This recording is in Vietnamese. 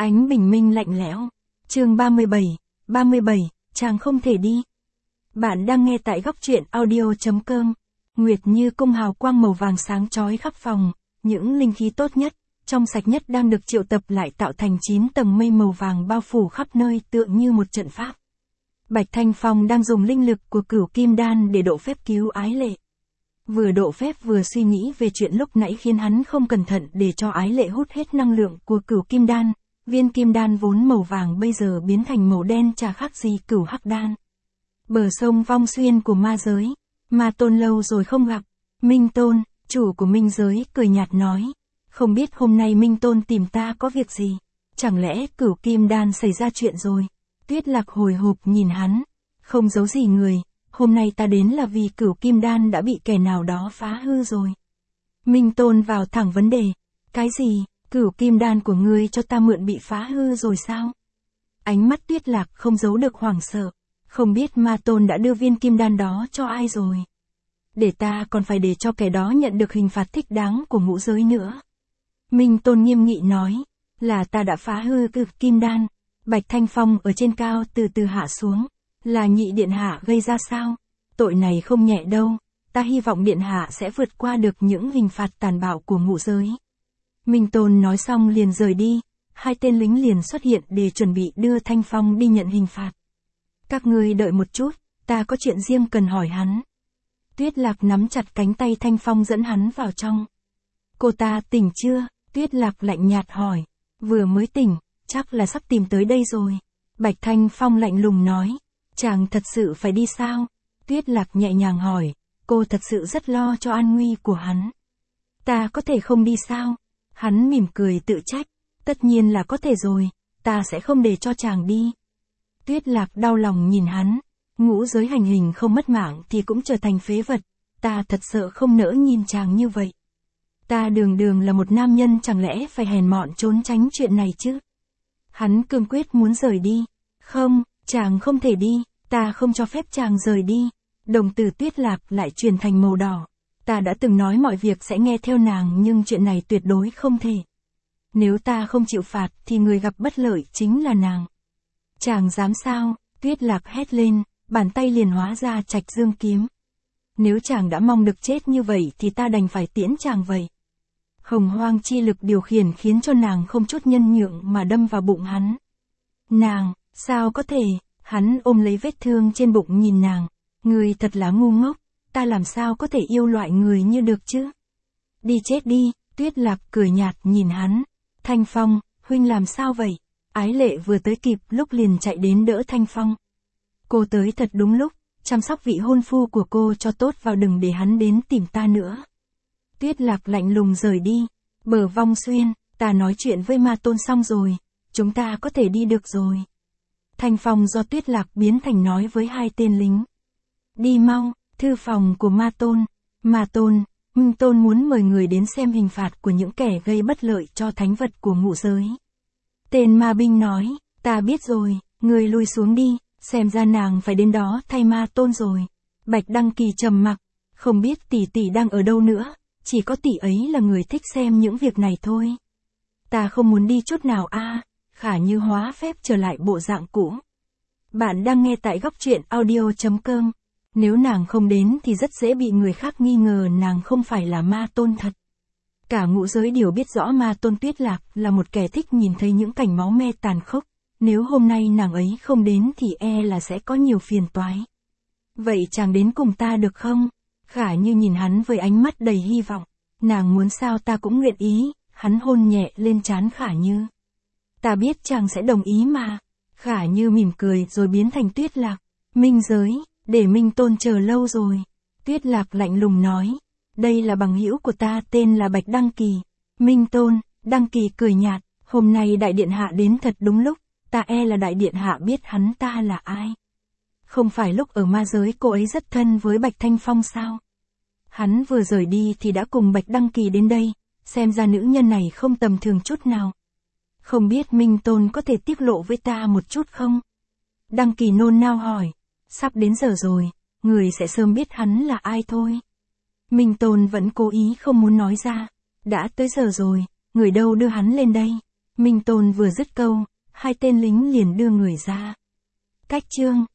Ánh bình minh lạnh lẽo. Chương 37, chàng không thể đi. Bạn đang nghe tại góc truyện audio.com. Nguyệt như cung hào quang màu vàng sáng chói khắp phòng, những linh khí tốt nhất, trong sạch nhất đang được triệu tập lại tạo thành 9 tầng mây màu vàng bao phủ khắp nơi tựa như một trận pháp. Bạch Thanh Phong đang dùng linh lực của Cửu Kim Đan để độ phép cứu Ái Lệ. Vừa độ phép vừa suy nghĩ về chuyện lúc nãy khiến hắn không cẩn thận để cho Ái Lệ hút hết năng lượng của Cửu Kim Đan. Viên kim đan vốn màu vàng bây giờ biến thành màu đen chả khác gì Cửu Hắc Đan. Bờ sông Vong Xuyên của ma giới, Ma Tôn lâu rồi không gặp. Minh Tôn, chủ của Minh giới, cười nhạt nói, không biết hôm nay Minh Tôn tìm ta có việc gì, chẳng lẽ Cửu Kim Đan xảy ra chuyện rồi. Tuyết Lạc hồi hộp nhìn hắn, không giấu gì người, hôm nay ta đến là vì Cửu Kim Đan đã bị kẻ nào đó phá hư rồi. Minh Tôn vào thẳng vấn đề, cái gì? Cửu Kim Đan của ngươi cho ta mượn bị phá hư rồi sao? Ánh mắt Tuyết Lạc không giấu được hoảng sợ, không biết Ma Tôn đã đưa viên kim đan đó cho ai rồi. Để ta còn phải để cho kẻ đó nhận được hình phạt thích đáng của ngũ giới nữa. Minh Tôn nghiêm nghị nói, là ta đã phá hư Cửu Kim Đan. Bạch Thanh Phong ở trên cao từ từ hạ xuống, là nhị điện hạ gây ra sao? Tội này không nhẹ đâu, ta hy vọng điện hạ sẽ vượt qua được những hình phạt tàn bạo của ngũ giới. Minh Tôn nói xong liền rời đi, hai tên lính liền xuất hiện để chuẩn bị đưa Thanh Phong đi nhận hình phạt. Các ngươi đợi một chút, ta có chuyện riêng cần hỏi hắn. Tuyết Lạc nắm chặt cánh tay Thanh Phong dẫn hắn vào trong. Cô ta tỉnh chưa? Tuyết Lạc lạnh nhạt hỏi. Vừa mới tỉnh, chắc là sắp tìm tới đây rồi. Bạch Thanh Phong lạnh lùng nói. Chàng thật sự phải đi sao? Tuyết Lạc nhẹ nhàng hỏi. Cô thật sự rất lo cho an nguy của hắn. Ta có thể không đi sao? Hắn mỉm cười tự trách, tất nhiên là có thể rồi, ta sẽ không để cho chàng đi. Tuyết Lạc đau lòng nhìn hắn, ngũ giới hành hình không mất mạng thì cũng trở thành phế vật, ta thật sợ không nỡ nhìn chàng như vậy. Ta đường đường là một nam nhân chẳng lẽ phải hèn mọn trốn tránh chuyện này chứ? Hắn cương quyết muốn rời đi. Không, chàng không thể đi, ta không cho phép chàng rời đi. Đồng tử Tuyết Lạc lại chuyển thành màu đỏ. Ta đã từng nói mọi việc sẽ nghe theo nàng nhưng chuyện này tuyệt đối không thể. Nếu ta không chịu phạt thì người gặp bất lợi chính là nàng. Chàng dám sao? Tuyết Lạc hét lên, bàn tay liền hóa ra Trạch Dương kiếm. Nếu chàng đã mong được chết như vậy thì ta đành phải tiễn chàng vậy. Hồng hoang chi lực điều khiển khiến cho nàng không chút nhân nhượng mà đâm vào bụng hắn. Nàng, sao có thể? Hắn ôm lấy vết thương trên bụng nhìn nàng. Người thật là ngu ngốc. Ta làm sao có thể yêu loại người như được chứ? Đi chết đi, Tuyết Lạc cười nhạt nhìn hắn. Thanh Phong, huynh làm sao vậy? Ái Lệ vừa tới kịp lúc liền chạy đến đỡ Thanh Phong. Cô tới thật đúng lúc, chăm sóc vị hôn phu của cô cho tốt vào đừng để hắn đến tìm ta nữa. Tuyết Lạc lạnh lùng rời đi. Bờ Vong Xuyên, ta nói chuyện với Ma Tôn xong rồi, chúng ta có thể đi được rồi. Thanh Phong do Tuyết Lạc biến thành nói với hai tên lính. Đi mau. Thư phòng của Ma Tôn. Ma Tôn, Minh Tôn muốn mời người đến xem hình phạt của những kẻ gây bất lợi cho thánh vật của ngũ giới. Tên ma binh nói, ta biết rồi, người lui xuống đi, xem ra nàng phải đến đó thay Ma Tôn rồi. Bạch Đăng Kỳ trầm mặc, không biết tỷ tỷ đang ở đâu nữa, chỉ có tỷ ấy là người thích xem những việc này thôi. Ta không muốn đi chút nào a. Khả Như hóa phép trở lại bộ dạng cũ. Bạn đang nghe tại góc truyện audio.com. Nếu nàng không đến thì rất dễ bị người khác nghi ngờ nàng không phải là Ma Tôn thật. Cả ngũ giới đều biết rõ Ma Tôn Tuyết Lạc là một kẻ thích nhìn thấy những cảnh máu me tàn khốc. Nếu hôm nay nàng ấy không đến thì là sẽ có nhiều phiền toái. Vậy chàng đến cùng ta được không? Khả Như nhìn hắn với ánh mắt đầy hy vọng. Nàng muốn sao ta cũng nguyện ý, hắn hôn nhẹ lên trán Khả Như. Ta biết chàng sẽ đồng ý mà. Khả Như mỉm cười rồi biến thành Tuyết Lạc. Minh giới. Để Minh Tôn chờ lâu rồi. Tuyết Lạc lạnh lùng nói. Đây là bằng hữu của ta tên là Bạch Đăng Kỳ. Minh Tôn, Đăng Kỳ cười nhạt. Hôm nay đại điện hạ đến thật đúng lúc. Ta là đại điện hạ biết hắn ta là ai. Không phải lúc ở ma giới cô ấy rất thân với Bạch Thanh Phong sao? Hắn vừa rời đi thì đã cùng Bạch Đăng Kỳ đến đây. Xem ra nữ nhân này không tầm thường chút nào. Không biết Minh Tôn có thể tiết lộ với ta một chút không? Đăng Kỳ nôn nao hỏi. Sắp đến giờ rồi, người sẽ sớm biết hắn là ai thôi. Minh Tôn vẫn cố ý không muốn nói ra. Đã tới giờ rồi, người đâu đưa hắn lên đây? Minh Tôn vừa dứt câu, hai tên lính liền đưa người ra. Cách chương